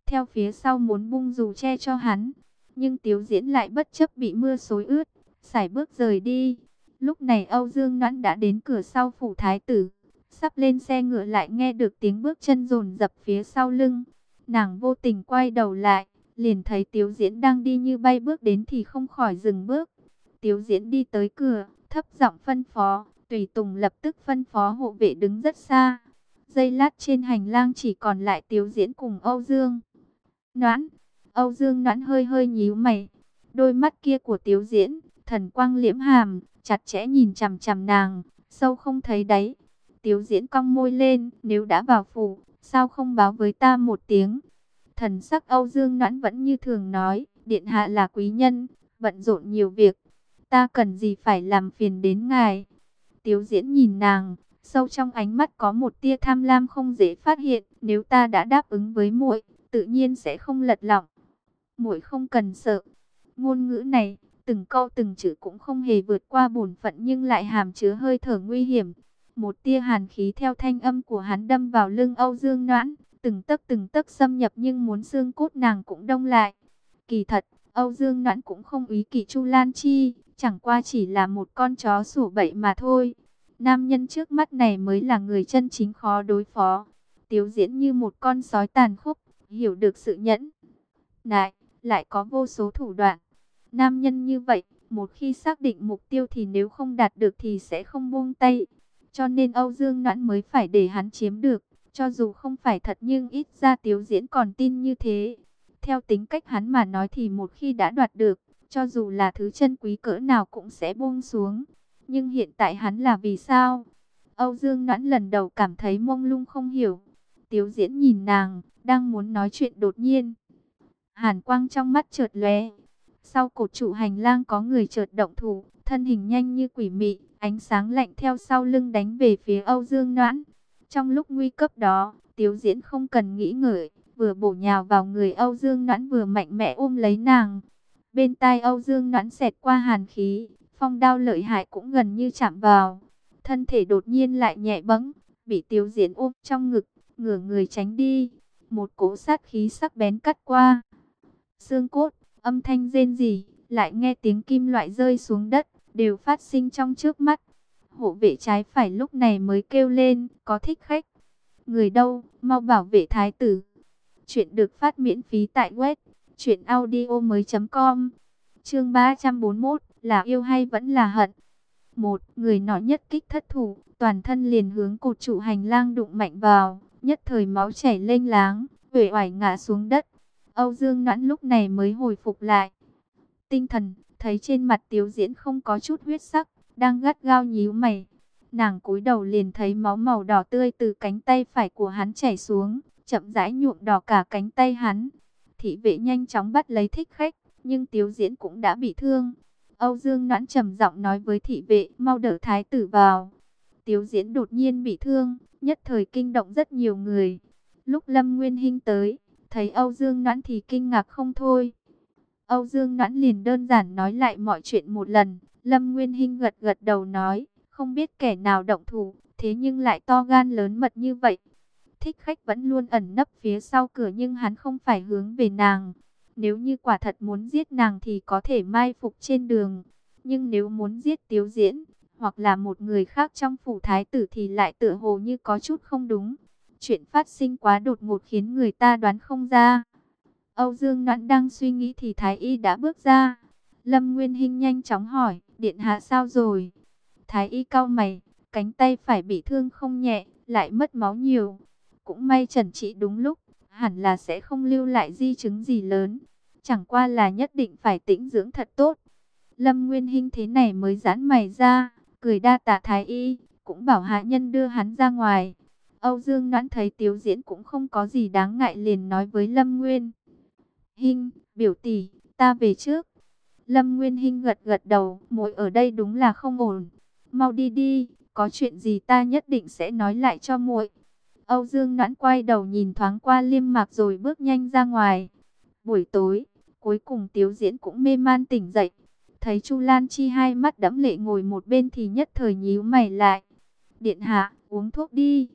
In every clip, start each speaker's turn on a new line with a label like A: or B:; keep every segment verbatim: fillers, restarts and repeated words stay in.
A: theo phía sau muốn bung dù che cho hắn. Nhưng Tiếu Diễn lại bất chấp bị mưa xối ướt, sải bước rời đi. Lúc này Âu Dương Noãn đã đến cửa sau phủ thái tử, sắp lên xe ngựa lại nghe được tiếng bước chân dồn dập phía sau lưng. Nàng vô tình quay đầu lại, liền thấy Tiếu Diễn đang đi như bay bước đến thì không khỏi dừng bước. Tiếu Diễn đi tới cửa, thấp giọng phân phó, tùy tùng lập tức phân phó hộ vệ đứng rất xa. Giây lát trên hành lang chỉ còn lại Tiếu Diễn cùng Âu Dương Noãn. Âu Dương Noãn hơi hơi nhíu mày, đôi mắt kia của Tiếu Diễn, thần quang liễm hàm, chặt chẽ nhìn chằm chằm nàng, sâu không thấy đáy. Tiếu Diễn cong môi lên, nếu đã vào phủ, sao không báo với ta một tiếng? Thần sắc Âu Dương Noãn vẫn như thường nói, điện hạ là quý nhân, bận rộn nhiều việc, ta cần gì phải làm phiền đến ngài. Tiếu Diễn nhìn nàng, sâu trong ánh mắt có một tia tham lam không dễ phát hiện, nếu ta đã đáp ứng với muội, tự nhiên sẽ không lật lọng. Muội không cần sợ. Ngôn ngữ này, từng câu từng chữ cũng không hề vượt qua bổn phận nhưng lại hàm chứa hơi thở nguy hiểm. Một tia hàn khí theo thanh âm của hắn đâm vào lưng Âu Dương Noãn, từng tấc từng tấc xâm nhập nhưng muốn xương cốt nàng cũng đông lại. Kỳ thật, Âu Dương Noãn cũng không ý kỵ Chu Lan Chi, chẳng qua chỉ là một con chó sủa bậy mà thôi. Nam nhân trước mắt này mới là người chân chính khó đối phó. Tiếu Diễn như một con sói tàn khốc, hiểu được sự nhẫn nại, lại có vô số thủ đoạn. Nam nhân như vậy, một khi xác định mục tiêu thì nếu không đạt được thì sẽ không buông tay. Cho nên Âu Dương Noãn mới phải để hắn chiếm được. Cho dù không phải thật nhưng ít ra Tiếu Diễn còn tin như thế. Theo tính cách hắn mà nói thì một khi đã đoạt được, cho dù là thứ chân quý cỡ nào cũng sẽ buông xuống. Nhưng hiện tại hắn là vì sao? Âu Dương Noãn lần đầu cảm thấy mông lung không hiểu. Tiếu Diễn nhìn nàng, đang muốn nói chuyện đột nhiên. Hàn quang trong mắt chợt lóe. Sau cột trụ hành lang có người chợt động thủ, thân hình nhanh như quỷ mị, ánh sáng lạnh theo sau lưng đánh về phía Âu Dương Noãn. Trong lúc nguy cấp đó, Tiếu Diễn không cần nghĩ ngợi, vừa bổ nhào vào người Âu Dương Noãn vừa mạnh mẽ ôm lấy nàng. Bên tai Âu Dương Noãn xẹt qua hàn khí, phong đao lợi hại cũng gần như chạm vào. Thân thể đột nhiên lại nhẹ bẫng, bị Tiếu Diễn ôm trong ngực, ngửa người tránh đi. Một cỗ sát khí sắc bén cắt qua xương cốt, âm thanh rên rỉ, lại nghe tiếng kim loại rơi xuống đất, đều phát sinh trong trước mắt. Hộ vệ trái phải lúc này mới kêu lên, có thích khách. Người đâu, mau bảo vệ thái tử. Chuyện được phát miễn phí tại web truyện audio mới chấm com. Chương ba trăm bốn mươi mốt, là yêu hay vẫn là hận? Một, người nọ nhất kích thất thủ, toàn thân liền hướng cột trụ hành lang đụng mạnh vào, nhất thời máu chảy lênh láng, uể oải ngã xuống đất. Âu Dương Noãn lúc này mới hồi phục lại tinh thần, thấy trên mặt Tiếu Diễn không có chút huyết sắc, đang gắt gao nhíu mày. Nàng cúi đầu liền thấy máu màu đỏ tươi từ cánh tay phải của hắn chảy xuống, chậm rãi nhuộm đỏ cả cánh tay hắn. Thị vệ nhanh chóng bắt lấy thích khách, nhưng Tiếu Diễn cũng đã bị thương. Âu Dương Noãn trầm giọng nói với thị vệ, mau đỡ thái tử vào. Tiếu Diễn đột nhiên bị thương, nhất thời kinh động rất nhiều người. Lúc Lâm Nguyên Hinh tới, thấy Âu Dương Noãn thì kinh ngạc không thôi. Âu Dương Noãn liền đơn giản nói lại mọi chuyện một lần. Lâm Nguyên Hinh gật gật đầu nói, không biết kẻ nào động thủ, thế nhưng lại to gan lớn mật như vậy. Thích khách vẫn luôn ẩn nấp phía sau cửa nhưng hắn không phải hướng về nàng. Nếu như quả thật muốn giết nàng thì có thể mai phục trên đường. Nhưng nếu muốn giết Tiếu Diễn, hoặc là một người khác trong phủ thái tử thì lại tựa hồ như có chút không đúng. Chuyện phát sinh quá đột ngột khiến người ta đoán không ra. Âu Dương Noãn đang suy nghĩ thì Thái Y đã bước ra. Lâm Nguyên Hinh nhanh chóng hỏi, điện hạ sao rồi? Thái Y cau mày, cánh tay phải bị thương không nhẹ, lại mất máu nhiều. Cũng may chẩn trị đúng lúc, hẳn là sẽ không lưu lại di chứng gì lớn. Chẳng qua là nhất định phải tĩnh dưỡng thật tốt. Lâm Nguyên Hinh thế này mới giãn mày ra, cười đa tạ Thái Y, cũng bảo hạ nhân đưa hắn ra ngoài. Âu Dương Noãn thấy Tiếu Diễn cũng không có gì đáng ngại liền nói với Lâm Nguyên Hinh, biểu tỷ, ta về trước. Lâm Nguyên Hinh gật gật đầu, muội ở đây đúng là không ổn. Mau đi đi, có chuyện gì ta nhất định sẽ nói lại cho muội. Âu Dương Noãn quay đầu nhìn thoáng qua Liêm Mạc rồi bước nhanh ra ngoài. Buổi tối, cuối cùng Tiếu Diễn cũng mê man tỉnh dậy. Thấy Chu Lan Chi hai mắt đẫm lệ ngồi một bên thì nhất thời nhíu mày lại. Điện hạ, uống thuốc đi.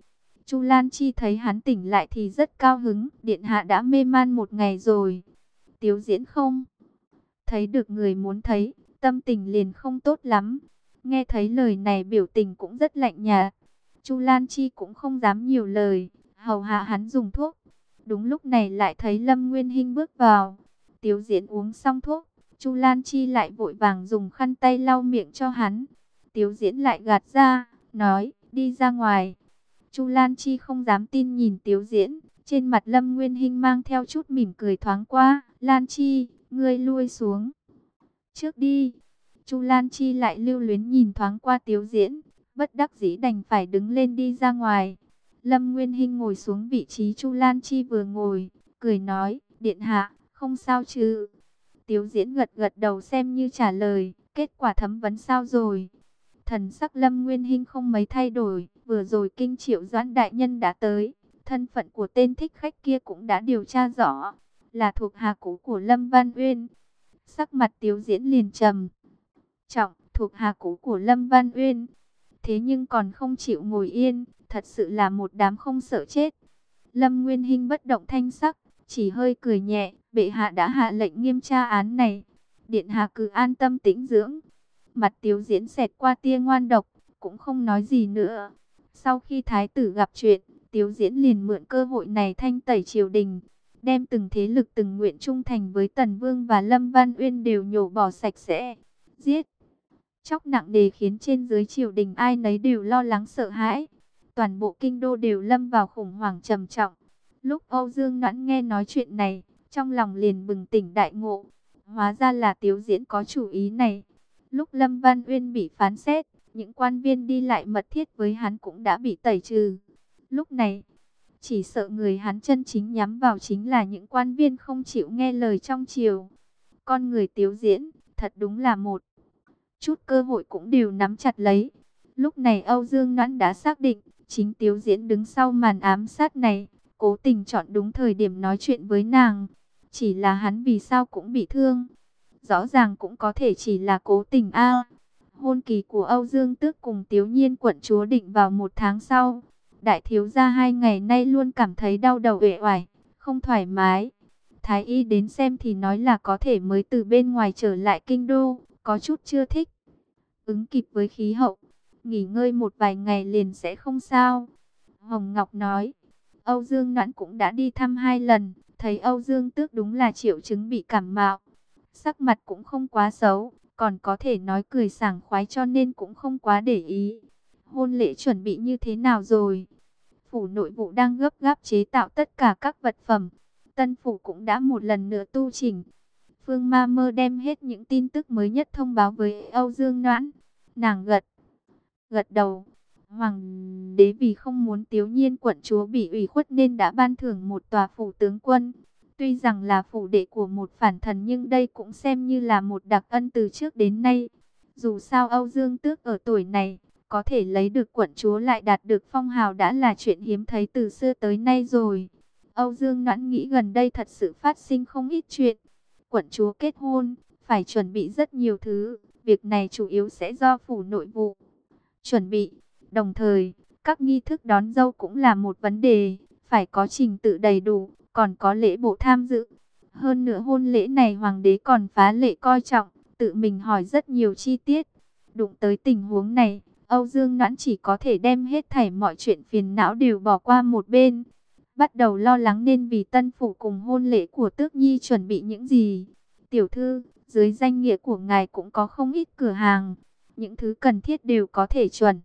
A: Chu Lan Chi thấy hắn tỉnh lại thì rất cao hứng, điện hạ đã mê man một ngày rồi. Tiếu Diễn không thấy được người muốn thấy, tâm tình liền không tốt lắm. Nghe thấy lời này biểu tình cũng rất lạnh nhạt. Chu Lan Chi cũng không dám nhiều lời, hầu hạ hắn dùng thuốc. Đúng lúc này lại thấy Lâm Nguyên Hinh bước vào. Tiếu Diễn uống xong thuốc, Chu Lan Chi lại vội vàng dùng khăn tay lau miệng cho hắn. Tiếu Diễn lại gạt ra, nói, đi ra ngoài. Chu Lan Chi không dám tin nhìn Tiếu Diễn, trên mặt Lâm Nguyên Hinh mang theo chút mỉm cười thoáng qua. Lan Chi, ngươi lui xuống trước đi. Chu Lan Chi lại lưu luyến nhìn thoáng qua Tiếu Diễn, bất đắc dĩ đành phải đứng lên đi ra ngoài. Lâm Nguyên Hinh ngồi xuống vị trí Chu Lan Chi vừa ngồi, cười nói, điện hạ, không sao chứ? Tiếu Diễn gật gật đầu xem như trả lời, kết quả thẩm vấn sao rồi? Thần sắc Lâm Nguyên Hinh không mấy thay đổi, vừa rồi Kinh Triệu Doãn đại nhân đã tới, thân phận của tên thích khách kia cũng đã điều tra rõ, là thuộc hạ cũ của Lâm Văn Uyên. Sắc mặt Tiếu Diễn liền trầm trọng, thuộc hạ cũ của Lâm Văn Uyên, thế nhưng còn không chịu ngồi yên, thật sự là một đám không sợ chết. Lâm Nguyên Hinh bất động thanh sắc, chỉ hơi cười nhẹ, bệ hạ đã hạ lệnh nghiêm tra án này, điện hạ cứ an tâm tĩnh dưỡng. Mặt Tiếu Diễn xẹt qua tia ngoan độc, cũng không nói gì nữa. Sau khi thái tử gặp chuyện, Tiếu Diễn liền mượn cơ hội này thanh tẩy triều đình, đem từng thế lực từng nguyện trung thành với Tần Vương và Lâm Văn Uyên đều nhổ bỏ sạch sẽ, giết chóc nặng nề khiến trên dưới triều đình ai nấy đều lo lắng sợ hãi. Toàn bộ kinh đô đều lâm vào khủng hoảng trầm trọng. Lúc Âu Dương Noãn nghe nói chuyện này, trong lòng liền bừng tỉnh đại ngộ. Hóa ra là Tiếu Diễn có chủ ý này. Lúc Lâm Văn Uyên bị phán xét, những quan viên đi lại mật thiết với hắn cũng đã bị tẩy trừ. Lúc này, chỉ sợ người hắn chân chính nhắm vào chính là những quan viên không chịu nghe lời trong triều. Con người Tiếu Diễn, thật đúng là một chút cơ hội cũng đều nắm chặt lấy. Lúc này Âu Dương Noãn đã xác định, chính Tiếu Diễn đứng sau màn ám sát này, cố tình chọn đúng thời điểm nói chuyện với nàng. Chỉ là hắn vì sao cũng bị thương. Rõ ràng cũng có thể chỉ là cố tình a. Hôn kỳ của Âu Dương Tước cùng Tiếu Nhiên quận chúa định vào một tháng sau. Đại thiếu gia hai ngày nay luôn cảm thấy đau đầu uể oải, không thoải mái. Thái y đến xem thì nói là có thể mới từ bên ngoài trở lại kinh đô, có chút chưa thích ứng kịp với khí hậu, nghỉ ngơi một vài ngày liền sẽ không sao. Hồng Ngọc nói, Âu Dương Noãn cũng đã đi thăm hai lần, thấy Âu Dương Tước đúng là triệu chứng bị cảm mạo. Sắc mặt cũng không quá xấu, còn có thể nói cười sảng khoái cho nên cũng không quá để ý. Hôn lễ chuẩn bị như thế nào rồi? Phủ nội vụ đang gấp gáp chế tạo tất cả các vật phẩm. Tân phủ cũng đã một lần nữa tu chỉnh. Phương Ma Mơ đem hết những tin tức mới nhất thông báo với Âu Dương Noãn. Nàng gật gật đầu. Hoàng đế vì không muốn Tiếu Nhiên quận chúa bị ủy khuất nên đã ban thưởng một tòa phủ tướng quân. Tuy rằng là phủ đệ của một phản thần nhưng đây cũng xem như là một đặc ân từ trước đến nay. Dù sao Âu Dương Tước ở tuổi này, có thể lấy được quận chúa lại đạt được phong hào đã là chuyện hiếm thấy từ xưa tới nay rồi. Âu Dương Noãn nghĩ gần đây thật sự phát sinh không ít chuyện. Quận chúa kết hôn, phải chuẩn bị rất nhiều thứ. Việc này chủ yếu sẽ do phủ nội vụ chuẩn bị. Đồng thời, các nghi thức đón dâu cũng là một vấn đề, phải có trình tự đầy đủ, còn có lễ bộ tham dự. Hơn nữa hôn lễ này hoàng đế còn phá lệ coi trọng, tự mình hỏi rất nhiều chi tiết. Đụng tới tình huống này, Âu Dương Noãn chỉ có thể đem hết thảy mọi chuyện phiền não đều bỏ qua một bên. Bắt đầu lo lắng nên vì tân phủ cùng hôn lễ của Tước Nhi chuẩn bị những gì. Tiểu thư, dưới danh nghĩa của ngài cũng có không ít cửa hàng. Những thứ cần thiết đều có thể chuẩn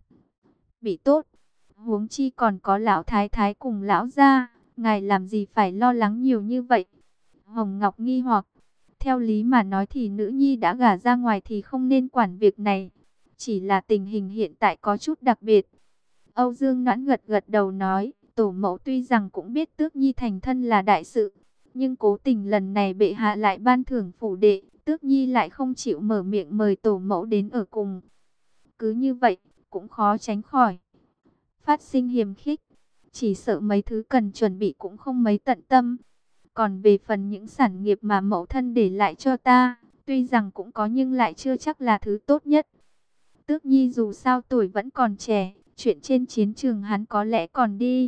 A: bị tốt. Huống chi còn có lão thái thái cùng lão gia, ngài làm gì phải lo lắng nhiều như vậy? Hồng Ngọc nghi hoặc, theo lý mà nói thì nữ nhi đã gả ra ngoài thì không nên quản việc này. Chỉ là tình hình hiện tại có chút đặc biệt. Âu Dương Noãn gật gật đầu nói, tổ mẫu tuy rằng cũng biết Tước Nhi thành thân là đại sự, nhưng cố tình lần này bệ hạ lại ban thưởng phủ đệ, Tước Nhi lại không chịu mở miệng mời tổ mẫu đến ở cùng. Cứ như vậy, cũng khó tránh khỏi phát sinh hiềm khích. Chỉ sợ mấy thứ cần chuẩn bị cũng không mấy tận tâm. Còn về phần những sản nghiệp mà mẫu thân để lại cho ta, tuy rằng cũng có nhưng lại chưa chắc là thứ tốt nhất. Tước Nhi dù sao tuổi vẫn còn trẻ, chuyện trên chiến trường hắn có lẽ còn đi,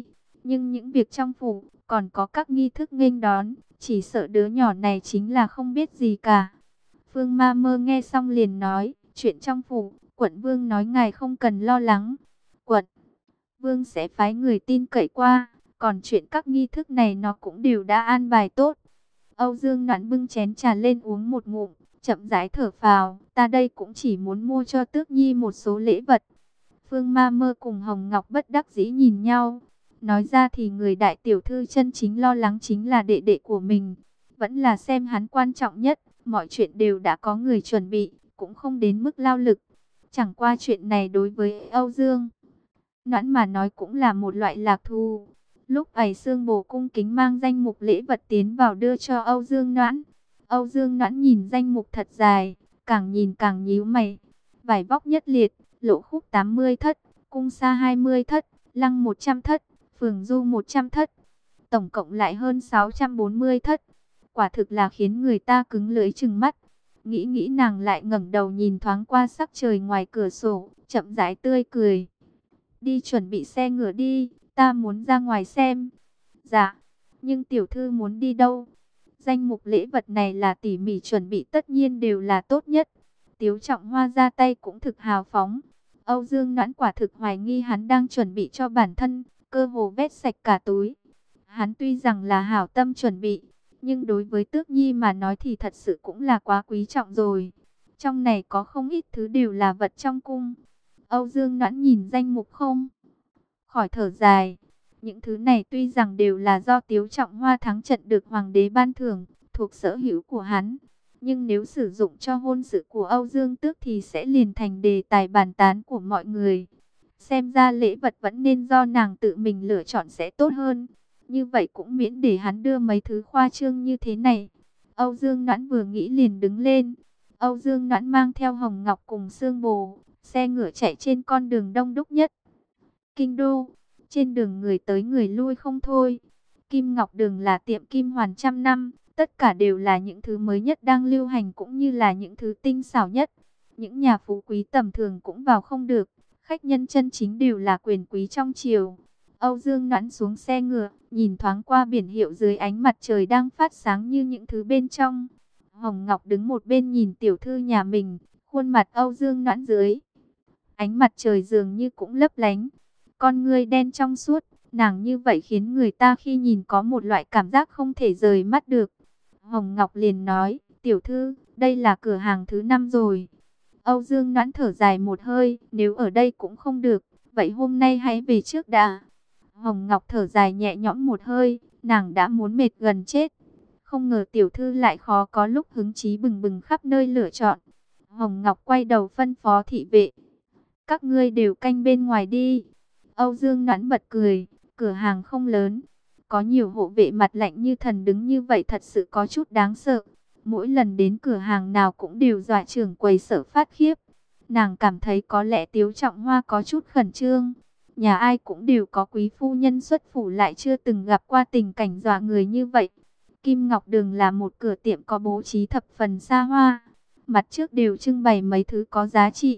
A: Nhưng những việc trong phủ, còn có các nghi thức nghênh đón, chỉ sợ đứa nhỏ này chính là không biết gì cả. Phương Ma Mơ nghe xong liền nói, chuyện trong phủ, quận vương nói ngài không cần lo lắng. Quận vương sẽ phái người tin cậy qua, còn chuyện các nghi thức này nó cũng đều đã an bài tốt. Âu Dương Noãn bưng chén trà lên uống một ngụm, chậm rãi thở phào, ta đây cũng chỉ muốn mua cho Tước Nhi một số lễ vật. Phương Ma Mơ cùng Hồng Ngọc bất đắc dĩ nhìn nhau. Nói ra thì người đại tiểu thư chân chính lo lắng chính là đệ đệ của mình. Vẫn là xem hắn quan trọng nhất, mọi chuyện đều đã có người chuẩn bị, cũng không đến mức lao lực. Chẳng qua chuyện này đối với Âu Dương Noãn mà nói cũng là một loại lạc thú. Lúc ấy Sương Bồ cung kính mang danh mục lễ vật tiến vào đưa cho Âu Dương Noãn. Âu Dương Noãn nhìn danh mục thật dài, càng nhìn càng nhíu mày. Vải vóc nhất liệt, lộ khúc tám mươi thất, cung sa hai mươi thất, lăng một trăm thất, phường du một trăm thất. Tổng cộng lại hơn sáu trăm bốn mươi thất. Quả thực là khiến người ta cứng lưỡi trừng mắt. Nghĩ nghĩ nàng lại ngẩng đầu nhìn thoáng qua sắc trời ngoài cửa sổ, chậm rãi tươi cười. Đi chuẩn bị xe ngựa đi, ta muốn ra ngoài xem. Dạ, nhưng tiểu thư muốn đi đâu? Danh mục lễ vật này là tỉ mỉ chuẩn bị, tất nhiên đều là tốt nhất. Tiếu Trọng Hoa ra tay cũng thực hào phóng. Âu Dương Noãn quả thực hoài nghi hắn đang chuẩn bị cho bản thân, cơ hồ vét sạch cả túi. Hắn tuy rằng là hảo tâm chuẩn bị, nhưng đối với Tước Nhi mà nói thì thật sự cũng là quá quý trọng rồi. Trong này có không ít thứ đều là vật trong cung. Âu Dương Noãn nhìn danh mục không khỏi thở dài. Những thứ này tuy rằng đều là do Tiếu Trọng Hoa thắng trận được hoàng đế ban thưởng, thuộc sở hữu của hắn. Nhưng nếu sử dụng cho hôn sự của Âu Dương Tước thì sẽ liền thành đề tài bàn tán của mọi người. Xem ra lễ vật vẫn nên do nàng tự mình lựa chọn sẽ tốt hơn. Như vậy cũng miễn để hắn đưa mấy thứ khoa trương như thế này. Âu Dương Noãn vừa nghĩ liền đứng lên. Âu Dương Noãn mang theo Hồng Ngọc cùng Sương Bồ. Xe ngựa chạy trên con đường đông đúc nhất Kinh đô. Trên đường người tới người lui không thôi. Kim Ngọc Đường là tiệm kim hoàn trăm năm. Tất cả đều là những thứ mới nhất đang lưu hành, cũng như là những thứ tinh xảo nhất. Những nhà phú quý tầm thường cũng vào không được. Khách nhân chân chính đều là quyền quý trong triều. Âu Dương Noãn xuống xe ngựa, nhìn thoáng qua biển hiệu dưới ánh mặt trời đang phát sáng như những thứ bên trong. Hồng Ngọc đứng một bên nhìn tiểu thư nhà mình, khuôn mặt Âu Dương Noãn dưới ánh mặt trời dường như cũng lấp lánh. Con ngươi đen trong suốt, nàng như vậy khiến người ta khi nhìn có một loại cảm giác không thể rời mắt được. Hồng Ngọc liền nói, tiểu thư, đây là cửa hàng thứ năm rồi. Âu Dương Noãn thở dài một hơi, nếu ở đây cũng không được, vậy hôm nay hãy về trước đã. Hồng Ngọc thở dài nhẹ nhõm một hơi, nàng đã muốn mệt gần chết. Không ngờ tiểu thư lại khó có lúc hứng chí bừng bừng khắp nơi lựa chọn. Hồng Ngọc quay đầu phân phó thị vệ. Các ngươi đều canh bên ngoài đi. Âu Dương Noãn bật cười, cửa hàng không lớn. Có nhiều hộ vệ mặt lạnh như thần đứng như vậy thật sự có chút đáng sợ. Mỗi lần đến cửa hàng nào cũng đều dọa trưởng quầy sợ phát khiếp. Nàng cảm thấy có lẽ Tiếu Trọng Hoa có chút khẩn trương. Nhà ai cũng đều có quý phu nhân xuất phủ, lại chưa từng gặp qua tình cảnh dọa người như vậy. Kim Ngọc Đường là một cửa tiệm có bố trí thập phần xa hoa. Mặt trước đều trưng bày mấy thứ có giá trị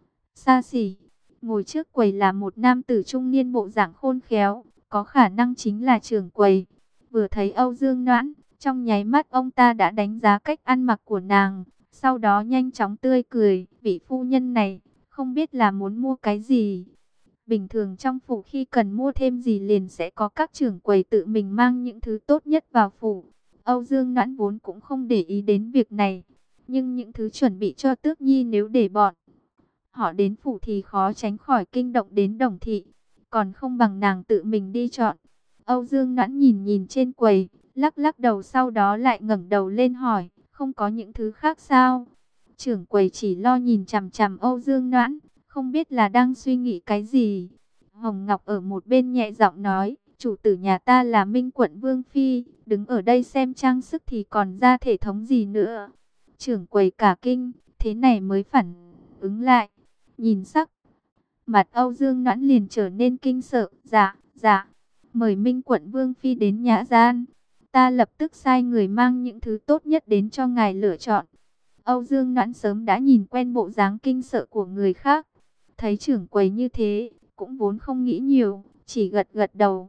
A: xa xỉ. Ngồi trước quầy là một nam tử trung niên bộ dạng khôn khéo, có khả năng chính là trưởng quầy. Vừa thấy Âu Dương Noãn, trong nháy mắt ông ta đã đánh giá cách ăn mặc của nàng, sau đó nhanh chóng tươi cười, vị phu nhân này, không biết là muốn mua cái gì. Bình thường trong phủ khi cần mua thêm gì liền sẽ có các trưởng quầy tự mình mang những thứ tốt nhất vào phủ. Âu Dương Noãn vốn cũng không để ý đến việc này, nhưng những thứ chuẩn bị cho Tước Nhi nếu để bọn họ đến phủ thì khó tránh khỏi kinh động đến Đồng thị, còn không bằng nàng tự mình đi chọn. Âu Dương Noãn nhìn nhìn trên quầy, lắc lắc đầu, sau đó lại ngẩng đầu lên hỏi, không có những thứ khác sao? Trưởng quầy chỉ lo nhìn chằm chằm Âu Dương Noãn, không biết là đang suy nghĩ cái gì. Hồng Ngọc ở một bên nhẹ giọng nói, chủ tử nhà ta là Minh quận Vương Phi, đứng ở đây xem trang sức thì còn ra thể thống gì nữa. Trưởng quầy cả kinh, thế này mới phản ứng lại. Nhìn sắc mặt Âu Dương Noãn liền trở nên kinh sợ. Dạ, dạ, mời Minh quận Vương Phi đến nhã gian. Ta lập tức sai người mang những thứ tốt nhất đến cho ngài lựa chọn. Âu Dương Noãn sớm đã nhìn quen bộ dáng kinh sợ của người khác. Thấy trưởng quầy như thế, cũng vốn không nghĩ nhiều, chỉ gật gật đầu.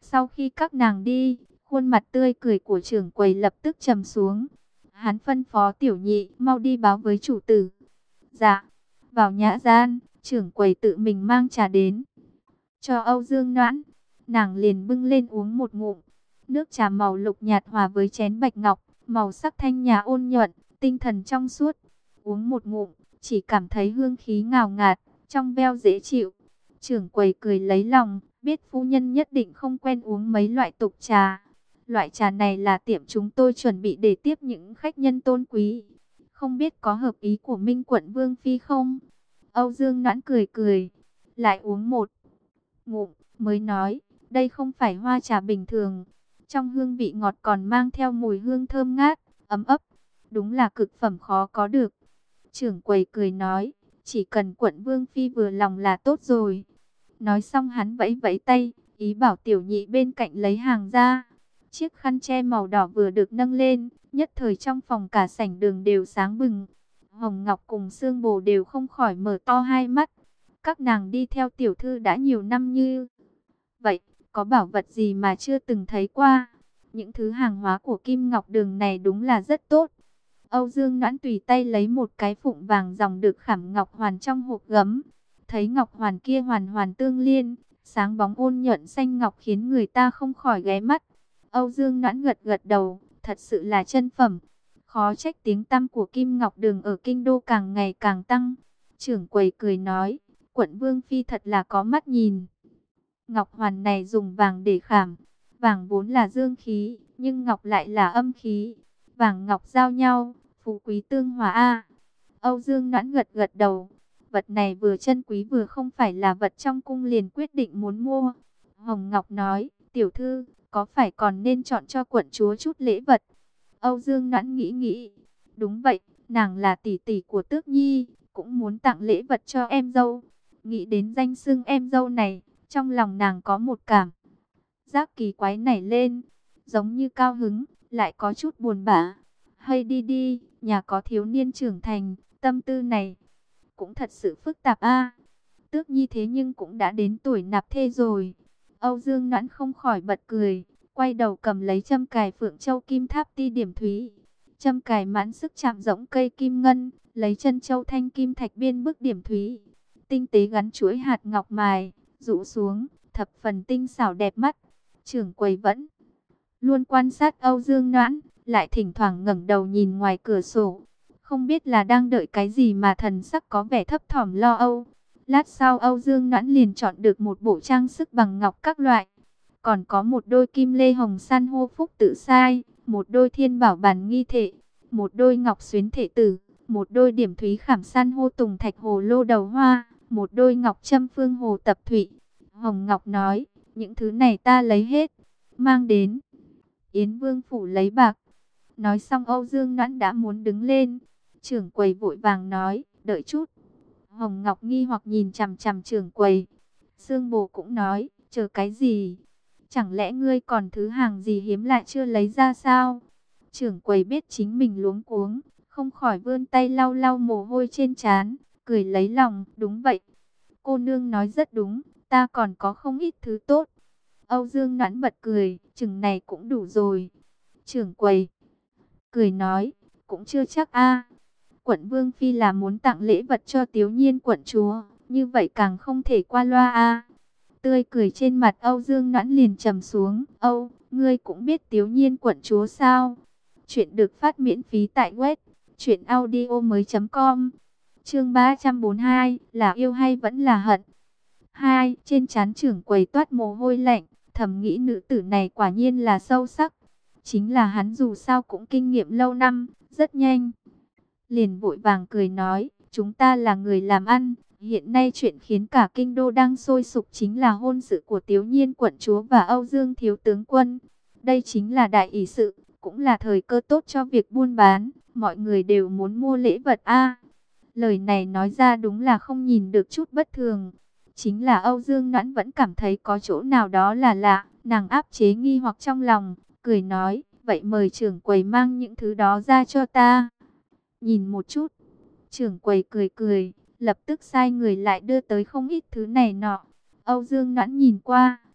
A: Sau khi các nàng đi, khuôn mặt tươi cười của trưởng quầy lập tức trầm xuống. Hắn phân phó Tiểu Nhị mau đi báo với chủ tử. Dạ, vào nhã gian, trưởng quầy tự mình mang trà đến cho Âu Dương Noãn. Nàng liền bưng lên uống một ngụm. Nước trà màu lục nhạt hòa với chén bạch ngọc, màu sắc thanh nhã ôn nhuận, tinh thần trong suốt. Uống một ngụm, chỉ cảm thấy hương khí ngào ngạt, trong veo dễ chịu. Trưởng quầy cười lấy lòng, biết phu nhân nhất định không quen uống mấy loại tục trà. Loại trà này là tiệm chúng tôi chuẩn bị để tiếp những khách nhân tôn quý. Không biết có hợp ý của Minh Quận Vương Phi không? Âu Dương Noãn cười cười, lại uống một ngụm, mới nói, đây không phải hoa trà bình thường. Trong hương vị ngọt còn mang theo mùi hương thơm ngát, ấm ấp. Đúng là cực phẩm khó có được. Trưởng quầy cười nói, chỉ cần Quận Vương Phi vừa lòng là tốt rồi. Nói xong hắn vẫy vẫy tay, ý bảo Tiểu Nhị bên cạnh lấy hàng ra. Chiếc khăn che màu đỏ vừa được nâng lên, nhất thời trong phòng cả sảnh đường đều sáng bừng. Hồng Ngọc cùng Sương Bồ đều không khỏi mở to hai mắt. Các nàng đi theo tiểu thư đã nhiều năm như vậy, có bảo vật gì mà chưa từng thấy qua. Những thứ hàng hóa của Kim Ngọc Đường này đúng là rất tốt. Âu Dương Noãn tùy tay lấy một cái phụng vàng dòng được khảm ngọc hoàn trong hộp gấm. Thấy ngọc hoàn kia hoàn hoàn tương liên, sáng bóng ôn nhuận xanh ngọc khiến người ta không khỏi ghé mắt. Âu Dương Noãn gật gật đầu, thật sự là chân phẩm. Khó trách tiếng tăm của Kim Ngọc Đường ở kinh đô càng ngày càng tăng. Trưởng quầy cười nói, Quận Vương Phi thật là có mắt nhìn. Ngọc hoàn này dùng vàng để khảm. Vàng vốn là dương khí, nhưng ngọc lại là âm khí. Vàng ngọc giao nhau, phú quý tương hòa a. Âu Dương Noãn gật gật đầu. Vật này vừa chân quý vừa không phải là vật trong cung, liền quyết định muốn mua. Hồng Ngọc nói, tiểu thư, có phải còn nên chọn cho quận chúa chút lễ vật? Âu Dương Noãn nghĩ nghĩ. Đúng vậy, nàng là tỷ tỷ của Tước Nhi, cũng muốn tặng lễ vật cho em dâu. Nghĩ đến danh xưng em dâu này, trong lòng nàng có một cảm giác kỳ quái nảy lên, giống như cao hứng, lại có chút buồn bã. Hay đi đi, nhà có thiếu niên trưởng thành, tâm tư này cũng thật sự phức tạp a. Tước Nhi thế nhưng cũng đã đến tuổi nạp thê rồi. Âu Dương Noãn không khỏi bật cười, quay đầu cầm lấy châm cài Phượng Châu Kim Tháp Ti Điểm Thúy. Châm cài mãn sức chạm rỗng cây kim ngân, lấy chân châu thanh kim thạch biên bức điểm thúy. Tinh tế gắn chuỗi hạt ngọc mài, rũ xuống, thập phần tinh xảo đẹp mắt. Trưởng quầy vẫn luôn quan sát Âu Dương Noãn, lại thỉnh thoảng ngẩng đầu nhìn ngoài cửa sổ. Không biết là đang đợi cái gì mà thần sắc có vẻ thấp thỏm lo âu. Lát sau Âu Dương Noãn liền chọn được một bộ trang sức bằng ngọc các loại. Còn có một đôi kim lê hồng san hô phúc tự sai, một đôi thiên bảo bàn nghi thể, một đôi ngọc xuyến thể tử, một đôi điểm thúy khảm san hô tùng thạch hồ lô đầu hoa, một đôi ngọc châm phương hồ tập thụy. Hồng Ngọc nói, những thứ này ta lấy hết, mang đến Yến Vương phủ lấy bạc. Nói xong Âu Dương Noãn đã muốn đứng lên. Trưởng quầy vội vàng nói, đợi chút. Hồng Ngọc nghi hoặc nhìn chằm chằm trưởng quầy. Sương Bồ cũng nói, chờ cái gì? Chẳng lẽ ngươi còn thứ hàng gì hiếm lạ chưa lấy ra sao? Trưởng quầy biết chính mình luống cuống, không khỏi vươn tay lau lau mồ hôi trên trán, cười lấy lòng, đúng vậy. Cô nương nói rất đúng, ta còn có không ít thứ tốt. Âu Dương Noãn bật cười, chừng này cũng đủ rồi. Trưởng quầy cười nói, cũng chưa chắc a. Quận Vương Phi là muốn tặng lễ vật cho Tiếu Nhiên quận chúa, như vậy càng không thể qua loa a. Tươi cười trên mặt Âu Dương Noãn liền trầm xuống. Âu, ngươi cũng biết Tiếu Nhiên quận chúa sao? Chuyện được phát miễn phí tại web truyện audio mới chấm com. Chương ba trăm bốn mươi hai, là yêu hay vẫn là hận? Hai, trên trán trưởng quầy toát mồ hôi lạnh, thầm nghĩ nữ tử này quả nhiên là sâu sắc. Chính là hắn dù sao cũng kinh nghiệm lâu năm, rất nhanh liền vội vàng cười nói, chúng ta là người làm ăn, hiện nay chuyện khiến cả kinh đô đang sôi sục chính là hôn sự của Tiếu Nhiên quận chúa và Âu Dương thiếu tướng quân. Đây chính là đại ỷ sự, cũng là thời cơ tốt cho việc buôn bán, mọi người đều muốn mua lễ vật a. Lời này nói ra đúng là không nhìn được chút bất thường. Chính là Âu Dương Noãn vẫn cảm thấy có chỗ nào đó là lạ, nàng áp chế nghi hoặc trong lòng, cười nói, vậy mời trưởng quầy mang những thứ đó ra cho ta nhìn một chút. Trưởng quầy cười cười, lập tức sai người lại đưa tới không ít thứ này nọ. Âu Dương Noãn nhìn qua,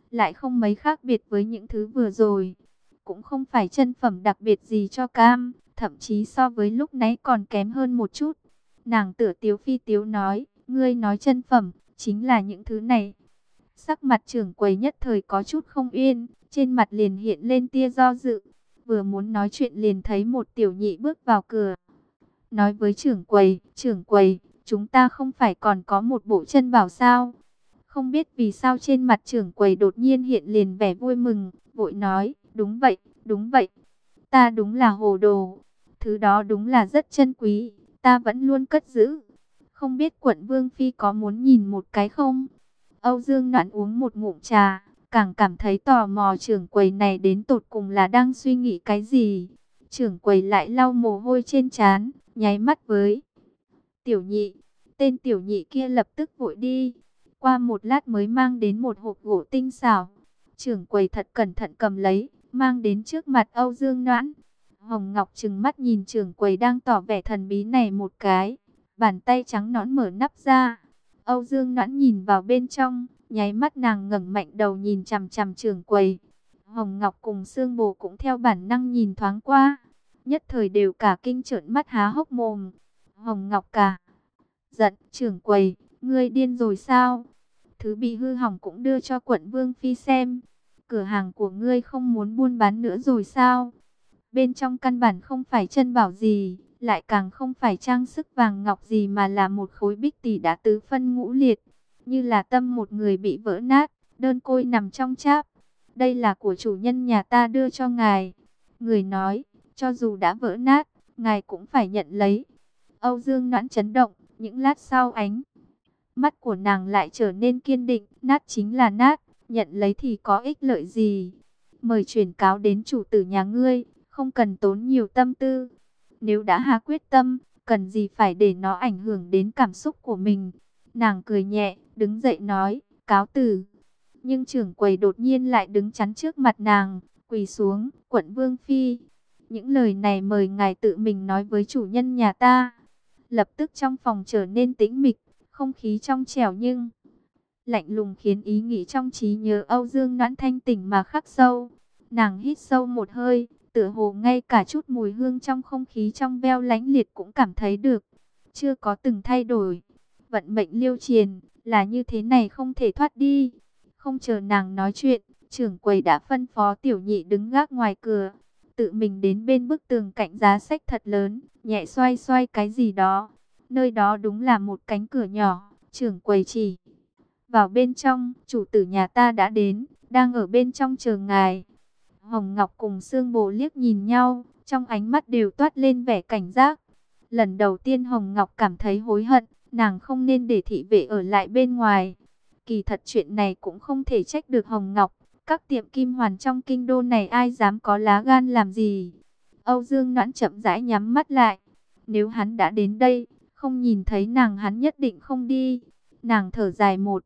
A: lại không mấy khác biệt với những thứ vừa rồi. Cũng không phải chân phẩm đặc biệt gì cho cam, thậm chí so với lúc nãy còn kém hơn một chút. Nàng tựa tiếu phi tiếu nói, ngươi nói chân phẩm, chính là những thứ này. Sắc mặt trưởng quầy nhất thời có chút không yên, trên mặt liền hiện lên tia do dự. Vừa muốn nói chuyện liền thấy một tiểu nhị bước vào cửa. Nói với trưởng quầy, trưởng quầy, chúng ta không phải còn có một bộ chân bảo sao? Không biết vì sao trên mặt trưởng quầy đột nhiên hiện liền vẻ vui mừng, vội nói, đúng vậy, đúng vậy. Ta đúng là hồ đồ, thứ đó đúng là rất chân quý, ta vẫn luôn cất giữ. Không biết quận Vương Phi có muốn nhìn một cái không? Âu Dương Noãn uống một ngụm trà, càng cảm thấy tò mò trưởng quầy này đến tột cùng là đang suy nghĩ cái gì. Trưởng quầy lại lau mồ hôi trên trán, nháy mắt với tiểu nhị. Tên tiểu nhị kia lập tức vội đi. Qua một lát mới mang đến một hộp gỗ tinh xảo. Trưởng quầy thật cẩn thận cầm lấy, mang đến trước mặt Âu Dương Noãn. Hồng Ngọc trừng mắt nhìn trưởng quầy đang tỏ vẻ thần bí này một cái. Bàn tay trắng nõn mở nắp ra. Âu Dương Noãn nhìn vào bên trong, nháy mắt nàng ngẩng mạnh đầu nhìn chằm chằm trưởng quầy. Hồng Ngọc cùng Sương Bồ cũng theo bản năng nhìn thoáng qua, nhất thời đều cả kinh trợn mắt há hốc mồm. Hồng Ngọc cả giận, trưởng quầy, ngươi điên rồi sao? Thứ bị hư hỏng cũng đưa cho quận Vương Phi xem. Cửa hàng của ngươi không muốn buôn bán nữa rồi sao? Bên trong căn bản không phải chân bảo gì, lại càng không phải trang sức vàng ngọc gì mà là một khối bích tỷ đã tứ phân ngũ liệt, như là tâm một người bị vỡ nát, đơn côi nằm trong cháp. Đây là của chủ nhân nhà ta đưa cho ngài. Người nói, cho dù đã vỡ nát, ngài cũng phải nhận lấy. Âu Dương Noãn chấn động, những lát sau ánh mắt của nàng lại trở nên kiên định, nát chính là nát, nhận lấy thì có ích lợi gì. Mời truyền cáo đến chủ tử nhà ngươi, không cần tốn nhiều tâm tư. Nếu đã hạ quyết tâm, cần gì phải để nó ảnh hưởng đến cảm xúc của mình. Nàng cười nhẹ, đứng dậy nói, cáo từ. Nhưng trưởng quầy đột nhiên lại đứng chắn trước mặt nàng, quỳ xuống, quận Vương Phi. Những lời này mời ngài tự mình nói với chủ nhân nhà ta. Lập tức trong phòng trở nên tĩnh mịch, không khí trong trẻo nhưng lạnh lùng khiến ý nghĩ trong trí nhớ Âu Dương Noãn thanh tỉnh mà khắc sâu. Nàng hít sâu một hơi, tựa hồ ngay cả chút mùi hương trong không khí trong veo lánh liệt cũng cảm thấy được. Chưa có từng thay đổi. Vận mệnh liêu triền, là như thế này không thể thoát đi. Không chờ nàng nói chuyện, trưởng quầy đã phân phó tiểu nhị đứng gác ngoài cửa. Tự mình đến bên bức tường cạnh giá sách thật lớn, nhẹ xoay xoay cái gì đó. Nơi đó đúng là một cánh cửa nhỏ, trưởng quầy chỉ vào bên trong, chủ tử nhà ta đã đến, đang ở bên trong chờ ngài. Hồng Ngọc cùng Sương Bồ liếc nhìn nhau, trong ánh mắt đều toát lên vẻ cảnh giác. Lần đầu tiên Hồng Ngọc cảm thấy hối hận, nàng không nên để thị vệ ở lại bên ngoài. Kỳ thật chuyện này cũng không thể trách được Hồng Ngọc, các tiệm kim hoàn trong kinh đô này ai dám có lá gan làm gì. Âu Dương Noãn chậm rãi nhắm mắt lại, nếu hắn đã đến đây, không nhìn thấy nàng hắn nhất định không đi. Nàng thở dài một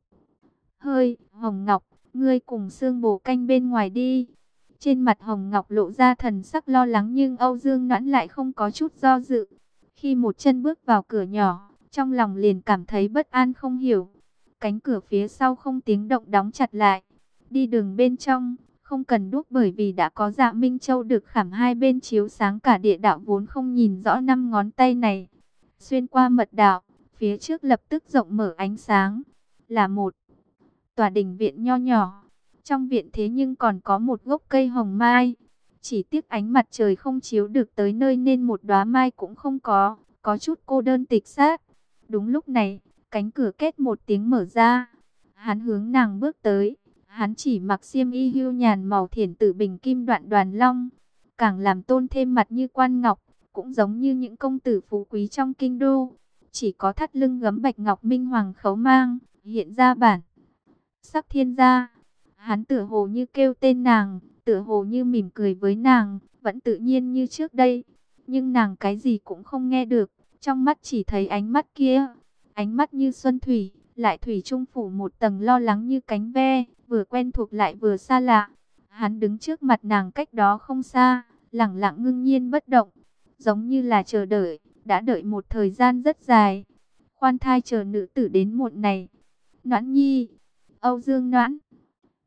A: hơi, Hồng Ngọc, ngươi cùng Sương Bồ canh bên ngoài đi. Trên mặt Hồng Ngọc lộ ra thần sắc lo lắng nhưng Âu Dương Noãn lại không có chút do dự. Khi một chân bước vào cửa nhỏ, trong lòng liền cảm thấy bất an không hiểu. Cánh cửa phía sau không tiếng động đóng chặt lại. Đi đường bên trong, không cần đuốc bởi vì đã có Dạ Minh Châu được khảm hai bên chiếu sáng cả địa đạo vốn không nhìn rõ năm ngón tay này. Xuyên qua mật đạo, phía trước lập tức rộng mở ánh sáng. Là một tòa đình viện nho nhỏ. Trong viện thế nhưng còn có một gốc cây hồng mai. Chỉ tiếc ánh mặt trời không chiếu được tới nơi nên một đóa mai cũng không có, có chút cô đơn tịch xác. Đúng lúc này, cánh cửa két một tiếng mở ra. Hắn hướng nàng bước tới. Hắn chỉ mặc xiêm y hưu nhàn màu thiển tử bình kim đoạn đoàn long. Càng làm tôn thêm mặt như quan ngọc, cũng giống như những công tử phú quý trong kinh đô. Chỉ có thắt lưng gấm bạch ngọc minh hoàng khấu mang, hiện ra bản sắc thiên gia. Hắn tựa hồ như kêu tên nàng, tựa hồ như mỉm cười với nàng, vẫn tự nhiên như trước đây. Nhưng nàng cái gì cũng không nghe được, trong mắt chỉ thấy ánh mắt kia. Ánh mắt như xuân thủy, lại thủy trung phủ một tầng lo lắng như cánh ve, vừa quen thuộc lại vừa xa lạ. Hắn đứng trước mặt nàng cách đó không xa, lẳng lặng ngưng nhiên bất động, giống như là chờ đợi, đã đợi một thời gian rất dài. Khoan thai chờ nữ tử đến muộn này. Noãn nhi, Âu Dương Noãn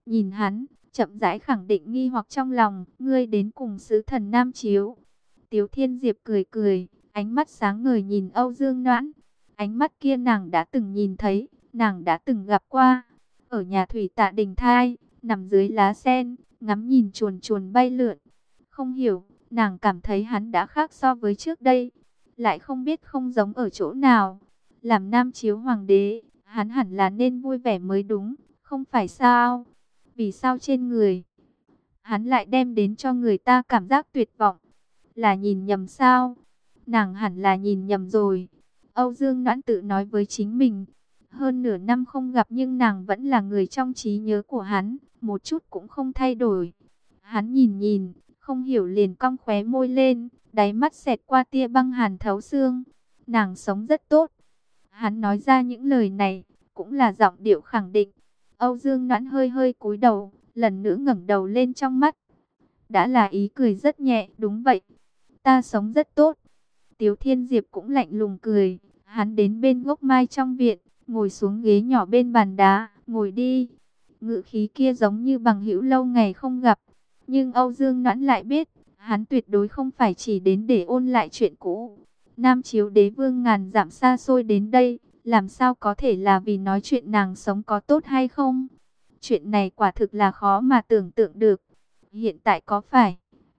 A: nhìn hắn, chậm rãi khẳng định nghi hoặc trong lòng, ngươi đến cùng sứ thần Nam Chiếu. Tiếu Thiên Diệp cười cười, ánh mắt sáng ngời nhìn Âu Dương Noãn. Ánh mắt kia nàng đã từng nhìn thấy, nàng đã từng gặp qua. Ở nhà thủy tạ đình thai, nằm dưới lá sen, ngắm nhìn chuồn chuồn bay lượn. Không hiểu, nàng cảm thấy hắn đã khác so với trước đây. Lại không biết không giống ở chỗ nào. Làm Nam Chiếu Hoàng đế, hắn hẳn là nên vui vẻ mới đúng, không phải sao? Vì sao trên người hắn lại đem đến cho người ta cảm giác tuyệt vọng? Là nhìn nhầm sao? Nàng hẳn là nhìn nhầm rồi. Âu Dương Noãn tự nói với chính mình. Hơn nửa năm không gặp nhưng nàng vẫn là người trong trí nhớ của hắn, một chút cũng không thay đổi. Hắn nhìn nhìn, không hiểu liền cong khóe môi lên, đáy mắt xẹt qua tia băng hàn thấu xương. Nàng sống rất tốt. Hắn nói ra những lời này, cũng là giọng điệu khẳng định. Âu Dương Noãn hơi hơi cúi đầu, lần nữa ngẩng đầu lên, trong mắt đã là ý cười rất nhẹ. Đúng vậy, ta sống rất tốt. Tiếu Thiên Diệp cũng lạnh lùng cười. Hắn đến bên gốc mai trong viện, ngồi xuống ghế nhỏ bên bàn đá. Ngồi đi. Ngữ khí kia giống như bằng hữu lâu ngày không gặp. Nhưng Âu Dương Noãn lại biết, hắn tuyệt đối không phải chỉ đến để ôn lại chuyện cũ. Nam Chiếu đế vương ngàn dặm xa xôi đến đây, làm sao có thể là vì nói chuyện nàng sống có tốt hay không? Chuyện này quả thực là khó mà tưởng tượng được. Hiện tại có phải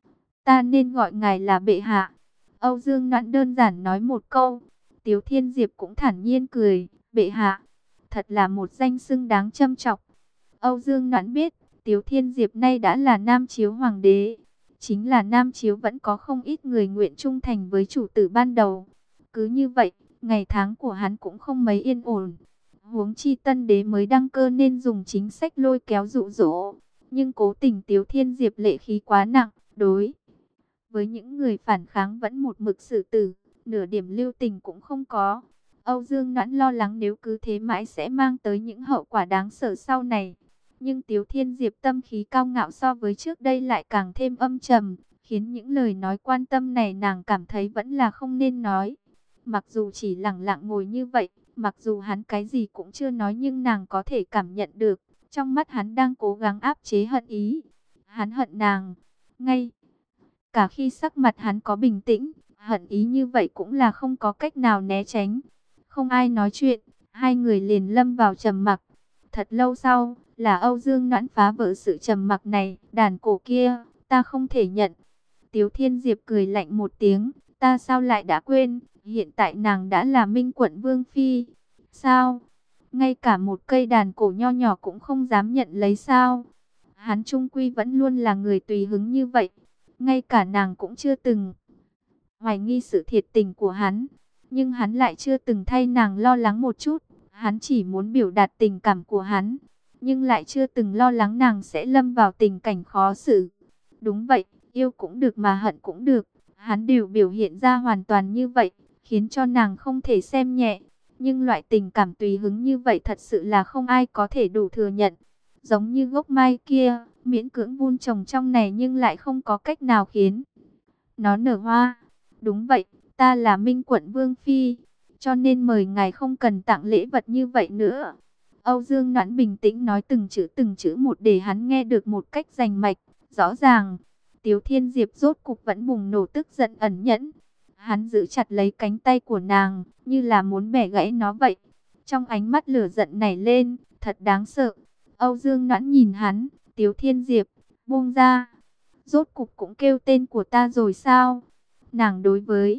A: ta nên gọi ngài là bệ hạ? Âu Dương Noãn đơn giản nói một câu. Tiếu Thiên Diệp cũng thản nhiên cười. Bệ hạ, thật là một danh xưng đáng châm chọc. Âu Dương Noãn biết, Tiếu Thiên Diệp nay đã là Nam Chiếu Hoàng đế. Chính là Nam Chiếu vẫn có không ít người nguyện trung thành với chủ tử ban đầu. Cứ như vậy, ngày tháng của hắn cũng không mấy yên ổn. Huống chi tân đế mới đăng cơ nên dùng chính sách lôi kéo dụ dỗ. Nhưng cố tình Tiếu Thiên Diệp lệ khí quá nặng, đối với những người phản kháng vẫn một mực xử tử, nửa điểm lưu tình cũng không có. Âu Dương Noãn lo lắng nếu cứ thế mãi sẽ mang tới những hậu quả đáng sợ sau này. Nhưng Tiếu Thiên Diệp tâm khí cao ngạo so với trước đây lại càng thêm âm trầm, khiến những lời nói quan tâm này nàng cảm thấy vẫn là không nên nói. Mặc dù chỉ lặng lặng ngồi như vậy, mặc dù hắn cái gì cũng chưa nói, nhưng nàng có thể cảm nhận được, trong mắt hắn đang cố gắng áp chế hận ý. Hắn hận nàng, ngay cả khi sắc mặt hắn có bình tĩnh, hận ý như vậy cũng là không có cách nào né tránh. Không ai nói chuyện, hai người liền lâm vào trầm mặc. Thật lâu sau, là Âu Dương Noãn phá vỡ sự trầm mặc này. Đàn cổ kia, ta không thể nhận. Tiếu Thiên Diệp cười lạnh một tiếng. Ta sao lại đã quên, hiện tại nàng đã là Minh Quận Vương Phi. Sao? Ngay cả một cây đàn cổ nho nhỏ cũng không dám nhận lấy sao? Hắn trung quy vẫn luôn là người tùy hứng như vậy. Ngay cả nàng cũng chưa từng hoài nghi sự thiệt tình của hắn. Nhưng hắn lại chưa từng thay nàng lo lắng một chút. Hắn chỉ muốn biểu đạt tình cảm của hắn, nhưng lại chưa từng lo lắng nàng sẽ lâm vào tình cảnh khó xử. Đúng vậy, yêu cũng được mà hận cũng được. Hắn đều biểu hiện ra hoàn toàn như vậy, khiến cho nàng không thể xem nhẹ. Nhưng loại tình cảm tùy hứng như vậy thật sự là không ai có thể đủ thừa nhận. Giống như gốc mai kia, miễn cưỡng vun trồng trong này nhưng lại không có cách nào khiến nó nở hoa. Đúng vậy, ta là Minh Quận Vương Phi, cho nên mời ngài không cần tặng lễ vật như vậy nữa. Âu Dương Noãn bình tĩnh nói từng chữ từng chữ một để hắn nghe được một cách rành mạch, rõ ràng. Tiếu Thiên Diệp rốt cục vẫn bùng nổ tức giận ẩn nhẫn. Hắn giữ chặt lấy cánh tay của nàng, như là muốn bẻ gãy nó vậy. Trong ánh mắt lửa giận nảy lên, thật đáng sợ. Âu Dương Noãn nhìn hắn, Tiếu Thiên Diệp, buông ra. Rốt cục cũng kêu tên của ta rồi sao? Nàng đối với